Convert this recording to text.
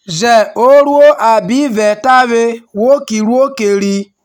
Je oruo abi ve tabe wo ki ruo keri.